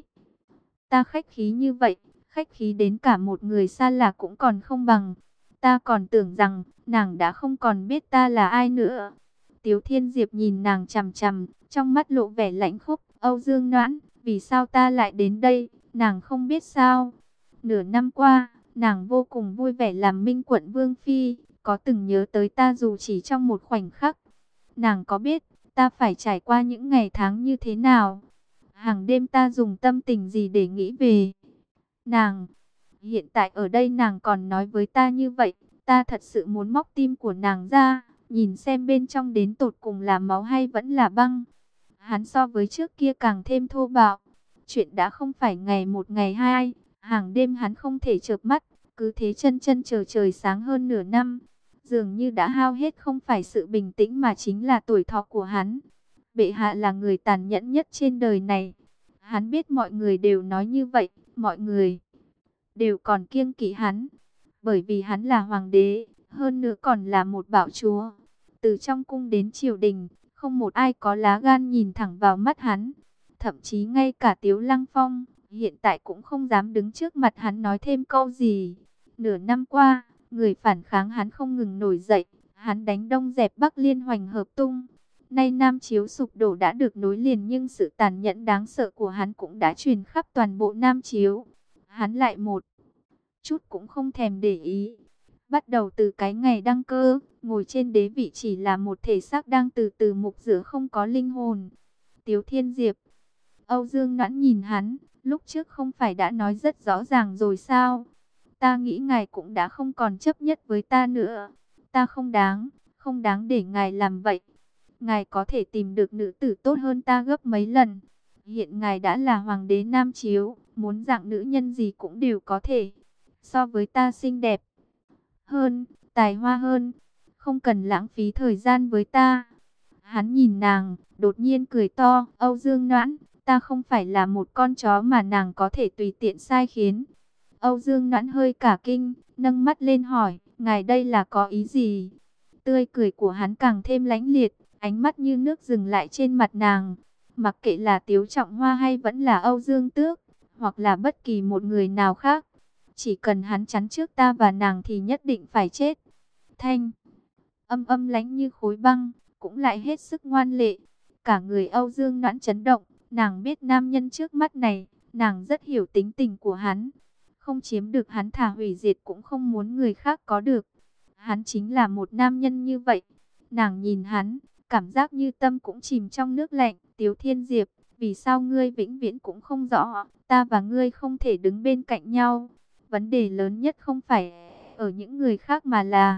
A: ta khách khí như vậy, khách khí đến cả một người xa lạ cũng còn không bằng. Ta còn tưởng rằng, nàng đã không còn biết ta là ai nữa. Tiếu Thiên Diệp nhìn nàng chằm chằm, trong mắt lộ vẻ lãnh khốc. Âu Dương Noãn, vì sao ta lại đến đây, nàng không biết sao? Nửa năm qua, nàng vô cùng vui vẻ làm Minh Quận Vương Phi, có từng nhớ tới ta dù chỉ trong một khoảnh khắc. Nàng có biết, ta phải trải qua những ngày tháng như thế nào? Hàng đêm ta dùng tâm tình gì để nghĩ về nàng? Hiện tại ở đây nàng còn nói với ta như vậy, ta thật sự muốn móc tim của nàng ra, nhìn xem bên trong đến tột cùng là máu hay vẫn là băng. Hắn so với trước kia càng thêm thô bạo. Chuyện đã không phải ngày một ngày hai, hàng đêm hắn không thể chợp mắt, cứ thế chân chân chờ trời sáng hơn nửa năm. dường như đã hao hết không phải sự bình tĩnh mà chính là tuổi thọ của hắn. Bệ hạ là người tàn nhẫn nhất trên đời này. Hắn biết mọi người đều nói như vậy, mọi người đều còn kiêng kỵ hắn, bởi vì hắn là hoàng đế, hơn nữa còn là một bảo chúa. Từ trong cung đến triều đình, không một ai có lá gan nhìn thẳng vào mắt hắn. Thậm chí ngay cả Tiếu Lăng Phong, hiện tại cũng không dám đứng trước mặt hắn nói thêm câu gì. Nửa năm qua, người phản kháng hắn không ngừng nổi dậy, hắn đánh Đông dẹp Bắc liên hoành hợp tung. Nay Nam Chiếu sụp đổ đã được nối liền, nhưng sự tàn nhẫn đáng sợ của hắn cũng đã truyền khắp toàn bộ Nam Chiếu. Hắn lại một chút cũng không thèm để ý. Bắt đầu từ cái ngày đăng cơ, ngồi trên đế vị chỉ là một thể xác đang từ từ mục rửa, không có linh hồn. Tiếu Thiên Diệp. Âu Dương Noãn nhìn hắn, lúc trước không phải đã nói rất rõ ràng rồi sao? Ta nghĩ ngài cũng đã không còn chấp nhất với ta nữa. Ta không đáng, không đáng để ngài làm vậy. Ngài có thể tìm được nữ tử tốt hơn ta gấp mấy lần. Hiện ngài đã là hoàng đế Nam Chiếu, muốn dạng nữ nhân gì cũng đều có thể. So với ta xinh đẹp hơn, tài hoa hơn, không cần lãng phí thời gian với ta. Hắn nhìn nàng, đột nhiên cười to. Âu Dương Noãn, ta không phải là một con chó mà nàng có thể tùy tiện sai khiến. Âu Dương Noãn hơi cả kinh, nâng mắt lên hỏi, ngài đây là có ý gì? Tươi cười của hắn càng thêm lãnh liệt, ánh mắt như nước dừng lại trên mặt nàng. Mặc kệ là Tiếu Trọng Hoa hay vẫn là Âu Dương Tước, hoặc là bất kỳ một người nào khác, chỉ cần hắn chắn trước ta và nàng thì nhất định phải chết. Thanh âm âm lãnh như khối băng, cũng lại hết sức ngoan lệ. Cả người Âu Dương Noãn chấn động, nàng biết nam nhân trước mắt này, nàng rất hiểu tính tình của hắn. Không chiếm được hắn thà hủy diệt cũng không muốn người khác có được. Hắn chính là một nam nhân như vậy. Nàng nhìn hắn, cảm giác như tâm cũng chìm trong nước lạnh. Tiếu Thiên Diệp, vì sao ngươi vĩnh viễn cũng không rõ, ta và ngươi không thể đứng bên cạnh nhau. Vấn đề lớn nhất không phải ở những người khác mà là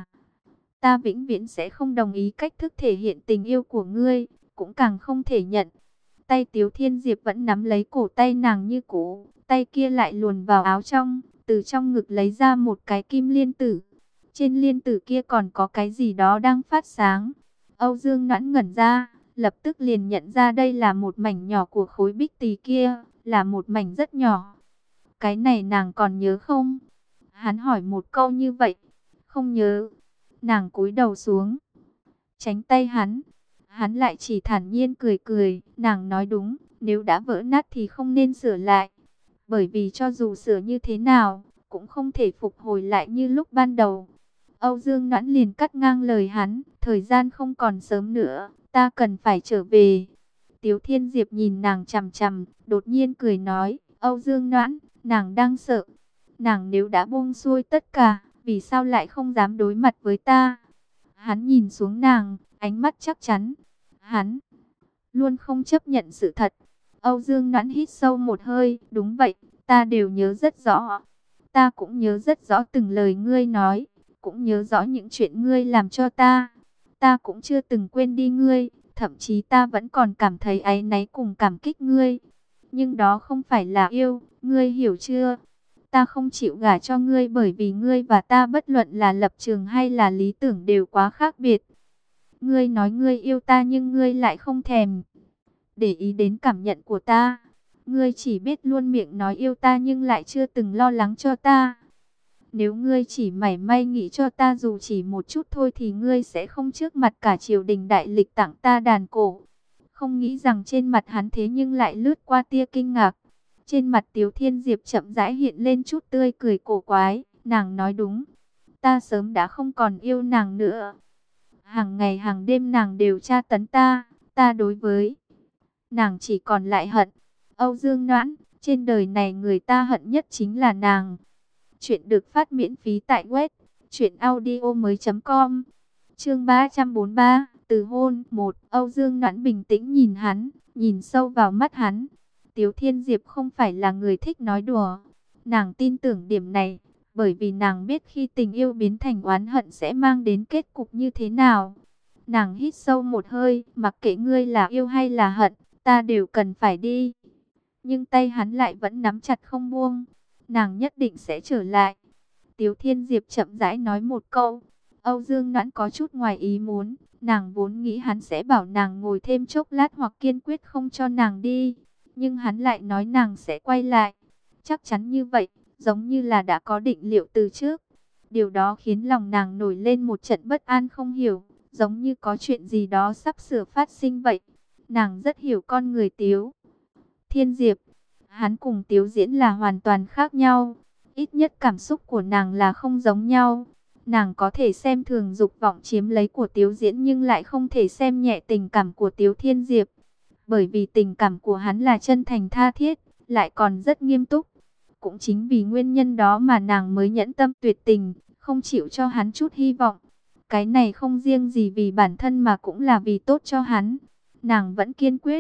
A: ta vĩnh viễn sẽ không đồng ý cách thức thể hiện tình yêu của ngươi, cũng càng không thể nhận. Tay Tiếu Thiên Diệp vẫn nắm lấy cổ tay nàng như cũ, tay kia lại luồn vào áo trong, từ trong ngực lấy ra một cái kim liên tử. Trên liên tử kia còn có cái gì đó đang phát sáng. Âu Dương Noãn ngẩn ra, lập tức liền nhận ra đây là một mảnh nhỏ của khối bích tỳ kia, là một mảnh rất nhỏ. Cái này nàng còn nhớ không? Hắn hỏi một câu như vậy. Không nhớ. Nàng cúi đầu xuống, tránh tay hắn. Hắn lại chỉ thản nhiên cười cười. Nàng nói đúng, nếu đã vỡ nát thì không nên sửa lại. Bởi vì cho dù sửa như thế nào, cũng không thể phục hồi lại như lúc ban đầu. Âu Dương Noãn liền cắt ngang lời hắn. Thời gian không còn sớm nữa, ta cần phải trở về. Tiếu Thiên Diệp nhìn nàng chằm chằm, đột nhiên cười nói, Âu Dương Noãn, nàng đang sợ. Nàng nếu đã buông xuôi tất cả, vì sao lại không dám đối mặt với ta? Hắn nhìn xuống nàng, ánh mắt chắc chắn. Hắn luôn không chấp nhận sự thật. Âu Dương Noãn hít sâu một hơi, đúng vậy, ta đều nhớ rất rõ. Ta cũng nhớ rất rõ từng lời ngươi nói, cũng nhớ rõ những chuyện ngươi làm cho ta. Ta cũng chưa từng quên đi ngươi, thậm chí ta vẫn còn cảm thấy áy náy cùng cảm kích ngươi. Nhưng đó không phải là yêu, ngươi hiểu chưa? Ta không chịu gả cho ngươi bởi vì ngươi và ta bất luận là lập trường hay là lý tưởng đều quá khác biệt. Ngươi nói ngươi yêu ta nhưng ngươi lại không thèm để ý đến cảm nhận của ta. Ngươi chỉ biết luôn miệng nói yêu ta nhưng lại chưa từng lo lắng cho ta. Nếu ngươi chỉ mảy may nghĩ cho ta dù chỉ một chút thôi thì ngươi sẽ không trước mặt cả triều đình đại lịch tặng ta đàn cổ. Không nghĩ rằng trên mặt hắn thế nhưng lại lướt qua tia kinh ngạc. Trên mặt Tiếu Thiên Diệp chậm rãi hiện lên chút tươi cười cổ quái. Nàng nói đúng, ta sớm đã không còn yêu nàng nữa. Hàng ngày hàng đêm nàng đều tra tấn ta. Ta đối với nàng chỉ còn lại hận. Âu Dương Noãn, trên đời này người ta hận nhất chính là nàng. Chuyện được phát miễn phí tại web truyện audio mới chấm com. Chương ba trăm bốn mươi ba, từ hôn một. Âu Dương Noãn bình tĩnh nhìn hắn, nhìn sâu vào mắt hắn. Tiếu Thiên Diệp không phải là người thích nói đùa. Nàng tin tưởng điểm này, bởi vì nàng biết khi tình yêu biến thành oán hận sẽ mang đến kết cục như thế nào. Nàng hít sâu một hơi, mặc kệ ngươi là yêu hay là hận, ta đều cần phải đi. Nhưng tay hắn lại vẫn nắm chặt không buông. Nàng nhất định sẽ trở lại. Tiếu Thiên Diệp chậm rãi nói một câu. Âu Dương Noãn có chút ngoài ý muốn, nàng vốn nghĩ hắn sẽ bảo nàng ngồi thêm chốc lát hoặc kiên quyết không cho nàng đi. Nhưng hắn lại nói nàng sẽ quay lại. Chắc chắn như vậy, giống như là đã có định liệu từ trước. Điều đó khiến lòng nàng nổi lên một trận bất an không hiểu, giống như có chuyện gì đó sắp sửa phát sinh vậy. Nàng rất hiểu con người Tiếu Thiên Diệp. Hắn cùng Tiếu Diễn là hoàn toàn khác nhau. Ít nhất cảm xúc của nàng là không giống nhau. Nàng có thể xem thường dục vọng chiếm lấy của Tiếu Diễn nhưng lại không thể xem nhẹ tình cảm của Tiếu Thiên Diệp. Bởi vì tình cảm của hắn là chân thành tha thiết, lại còn rất nghiêm túc. Cũng chính vì nguyên nhân đó mà nàng mới nhẫn tâm tuyệt tình, không chịu cho hắn chút hy vọng. Cái này không riêng gì vì bản thân mà cũng là vì tốt cho hắn. Nàng vẫn kiên quyết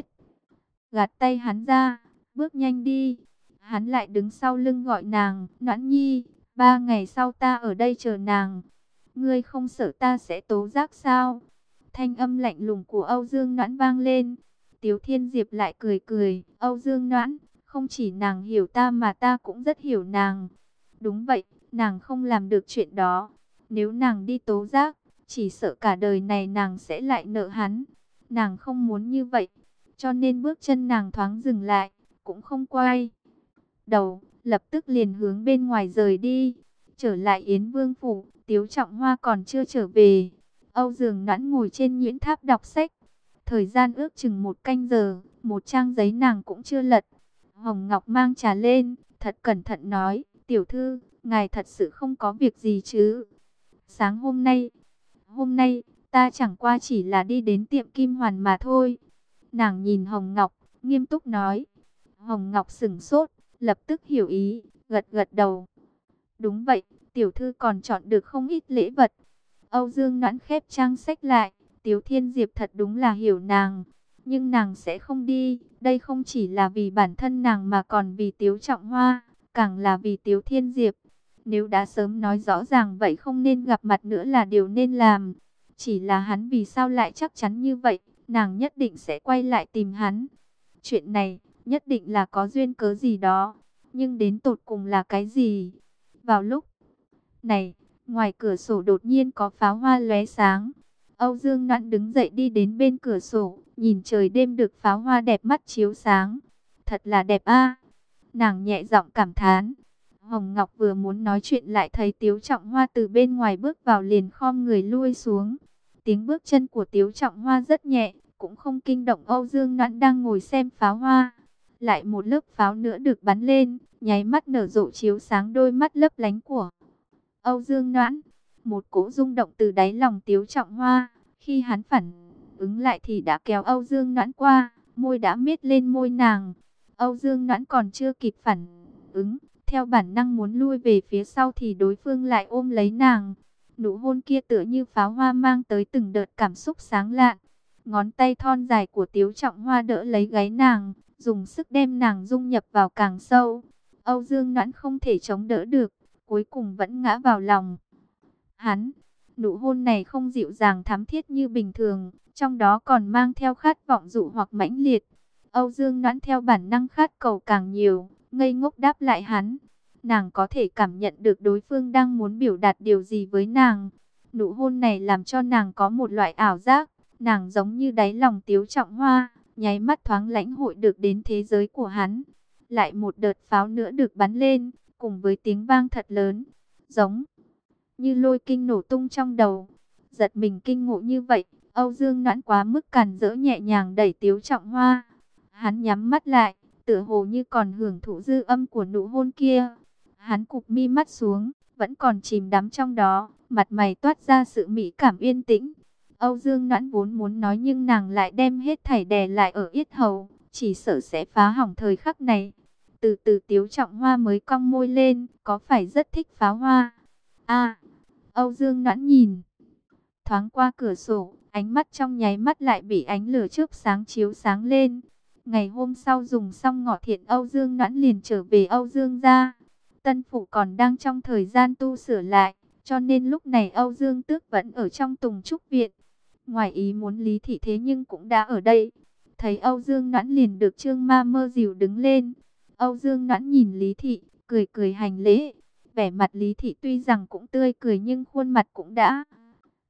A: gạt tay hắn ra, bước nhanh đi. Hắn lại đứng sau lưng gọi nàng, Noãn Nhi, ba ngày sau ta ở đây chờ nàng. Ngươi không sợ ta sẽ tố giác sao? Thanh âm lạnh lùng của Âu Dương Noãn vang lên. Tiếu Thiên Diệp lại cười cười, Âu Dương Noãn, không chỉ nàng hiểu ta mà ta cũng rất hiểu nàng. Đúng vậy, nàng không làm được chuyện đó. Nếu nàng đi tố giác, chỉ sợ cả đời này nàng sẽ lại nợ hắn. Nàng không muốn như vậy, cho nên bước chân nàng thoáng dừng lại, cũng không quay đầu, lập tức liền hướng bên ngoài rời đi. Trở lại Yến Vương phủ, Tiếu Trọng Hoa còn chưa trở về. Âu Dương Noãn ngồi trên nhuyễn tháp đọc sách. Thời gian ước chừng một canh giờ, một trang giấy nàng cũng chưa lật. Hồng Ngọc mang trà lên, thật cẩn thận nói, tiểu thư, ngài thật sự không có việc gì chứ? Sáng hôm nay, hôm nay, ta chẳng qua chỉ là đi đến tiệm Kim Hoàn mà thôi. Nàng nhìn Hồng Ngọc, nghiêm túc nói. Hồng Ngọc sững sốt, lập tức hiểu ý, gật gật đầu. Đúng vậy, tiểu thư còn chọn được không ít lễ vật. Âu Dương Noãn khép trang sách lại, Tiếu Thiên Diệp thật đúng là hiểu nàng. Nhưng nàng sẽ không đi, đây không chỉ là vì bản thân nàng mà còn vì Tiếu Trọng Hoa, càng là vì Tiếu Thiên Diệp. Nếu đã sớm nói rõ ràng vậy không nên gặp mặt nữa là điều nên làm. Chỉ là hắn vì sao lại chắc chắn như vậy, nàng nhất định sẽ quay lại tìm hắn. Chuyện này, nhất định là có duyên cớ gì đó, nhưng đến tột cùng là cái gì? Vào lúc này, ngoài cửa sổ đột nhiên có pháo hoa lóe sáng. Âu Dương Noãn đứng dậy đi đến bên cửa sổ, nhìn trời đêm được pháo hoa đẹp mắt chiếu sáng. Thật là đẹp a. Nàng nhẹ giọng cảm thán. Hồng Ngọc vừa muốn nói chuyện lại thấy Tiếu Trọng Hoa từ bên ngoài bước vào liền khom người lui xuống. Tiếng bước chân của Tiếu Trọng Hoa rất nhẹ, cũng không kinh động Âu Dương Noãn đang ngồi xem pháo hoa. Lại một lớp pháo nữa được bắn lên, nháy mắt nở rộ chiếu sáng đôi mắt lấp lánh của Âu Dương Noãn. Một cỗ rung động từ đáy lòng Tiếu Trọng Hoa. Khi hắn phản ứng lại thì đã kéo Âu Dương Noãn qua, môi đã miết lên môi nàng. Âu Dương Noãn còn chưa kịp phản ứng, theo bản năng muốn lui về phía sau thì đối phương lại ôm lấy nàng. Nụ hôn kia tựa như pháo hoa mang tới từng đợt cảm xúc sáng lạn. Ngón tay thon dài của Tiếu Trọng Hoa đỡ lấy gáy nàng, dùng sức đem nàng dung nhập vào càng sâu. Âu Dương Noãn không thể chống đỡ được, cuối cùng vẫn ngã vào lòng hắn. Nụ hôn này không dịu dàng thắm thiết như bình thường, trong đó còn mang theo khát vọng dụ hoặc mãnh liệt. Âu Dương Noãn theo bản năng khát cầu càng nhiều, ngây ngốc đáp lại hắn. Nàng có thể cảm nhận được đối phương đang muốn biểu đạt điều gì với nàng. Nụ hôn này làm cho nàng có một loại ảo giác, nàng giống như đáy lòng Tiếu Trọng Hoa, nháy mắt thoáng lãnh hội được đến thế giới của hắn. Lại một đợt pháo nữa được bắn lên, cùng với tiếng vang thật lớn, giống như lôi kinh nổ tung trong đầu. Giật mình kinh ngộ như vậy, Âu Dương Noãn quá mức càn rỡ nhẹ nhàng đẩy Tiếu Trọng Hoa. Hắn nhắm mắt lại, tựa hồ như còn hưởng thụ dư âm của nụ hôn kia. Hắn cụp mi mắt xuống, vẫn còn chìm đắm trong đó, mặt mày toát ra sự mỹ cảm yên tĩnh. Âu Dương Noãn vốn muốn nói nhưng nàng lại đem hết thảy đè lại ở yết hầu, chỉ sợ sẽ phá hỏng thời khắc này. Từ từ Tiếu Trọng Hoa mới cong môi lên, có phải rất thích pháo hoa? A, Âu Dương Noãn nhìn thoáng qua cửa sổ, ánh mắt trong nháy mắt lại bị ánh lửa chớp sáng chiếu sáng lên. Ngày hôm sau dùng xong ngọ thiện, Âu Dương Noãn liền trở về Âu Dương gia. Tân phủ còn đang trong thời gian tu sửa lại, cho nên lúc này Âu Dương Tước vẫn ở trong Tùng Trúc viện. Ngoài ý muốn Lý Thị thế nhưng cũng đã ở đây. Thấy Âu Dương Noãn liền được Trương Ma Mơ dìu đứng lên. Âu Dương Noãn nhìn Lý Thị, cười cười hành lễ. Vẻ mặt Lý Thị tuy rằng cũng tươi cười nhưng khuôn mặt cũng đã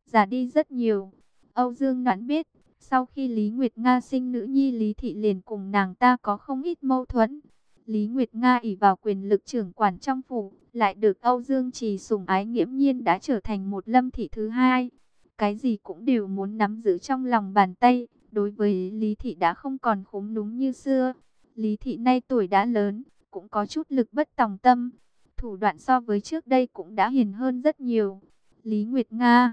A: già đi rất nhiều. Âu Dương Noãn biết, sau khi Lý Nguyệt Nga sinh nữ nhi Lý Thị liền cùng nàng ta có không ít mâu thuẫn. Lý Nguyệt Nga ỷ vào quyền lực trưởng quản trong phủ, lại được Âu Dương Trì sủng ái, nghiễm nhiên đã trở thành một Lâm Thị thứ hai. Cái gì cũng đều muốn nắm giữ trong lòng bàn tay. Đối với Lý Thị đã không còn khúm núm như xưa. Lý Thị nay tuổi đã lớn, cũng có chút lực bất tòng tâm. Thủ đoạn so với trước đây cũng đã hiền hơn rất nhiều. Lý Nguyệt Nga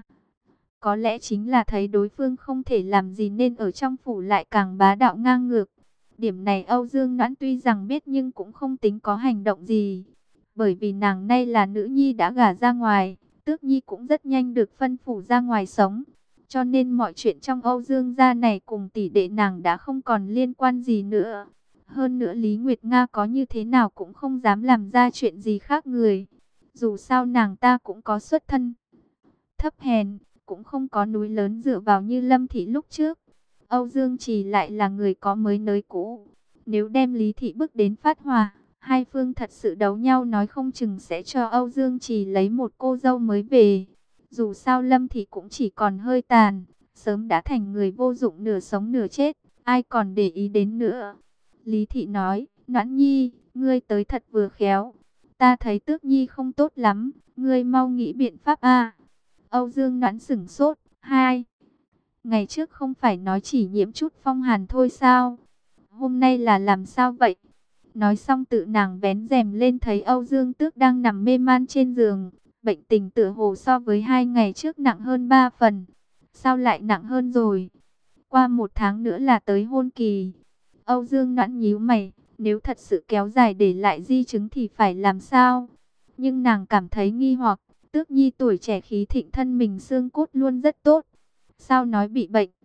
A: có lẽ chính là thấy đối phương không thể làm gì nên ở trong phủ lại càng bá đạo ngang ngược. Điểm này Âu Dương Noãn tuy rằng biết nhưng cũng không tính có hành động gì. Bởi vì nàng nay là nữ nhi đã gả ra ngoài, Tước Nhi cũng rất nhanh được phân phủ ra ngoài sống. Cho nên mọi chuyện trong Âu Dương gia này cùng tỷ đệ nàng đã không còn liên quan gì nữa. Hơn nữa Lý Nguyệt Nga có như thế nào cũng không dám làm ra chuyện gì khác người. Dù sao nàng ta cũng có xuất thân thấp hèn, cũng không có núi lớn dựa vào như Lâm Thị lúc trước. Âu Dương Trì lại là người có mới nới cũ. Nếu đem Lý Thị bước đến phát hỏa, hai phương thật sự đấu nhau nói không chừng sẽ cho Âu Dương Trì lấy một cô dâu mới về. Dù sao Lâm Thị cũng chỉ còn hơi tàn, sớm đã thành người vô dụng nửa sống nửa chết, ai còn để ý đến nữa. Lý Thị nói, Noãn Nhi, ngươi tới thật vừa khéo. Ta thấy Tước Nhi không tốt lắm, ngươi mau nghĩ biện pháp a. Âu Dương Noãn sửng sốt, hai. Ngày trước không phải nói chỉ nhiễm chút phong hàn thôi sao? Hôm nay là làm sao vậy? Nói xong tự nàng vén rèm lên thấy Âu Dương Tước đang nằm mê man trên giường. Bệnh tình tựa hồ so với hai ngày trước nặng hơn ba phần. Sao lại nặng hơn rồi? Qua một tháng nữa là tới hôn kỳ. Âu Dương Noãn nhíu mày, nếu thật sự kéo dài để lại di chứng thì phải làm sao? Nhưng nàng cảm thấy nghi hoặc, Tước Nhi tuổi trẻ khí thịnh, thân mình xương cốt luôn rất tốt. Sao nói bị bệnh,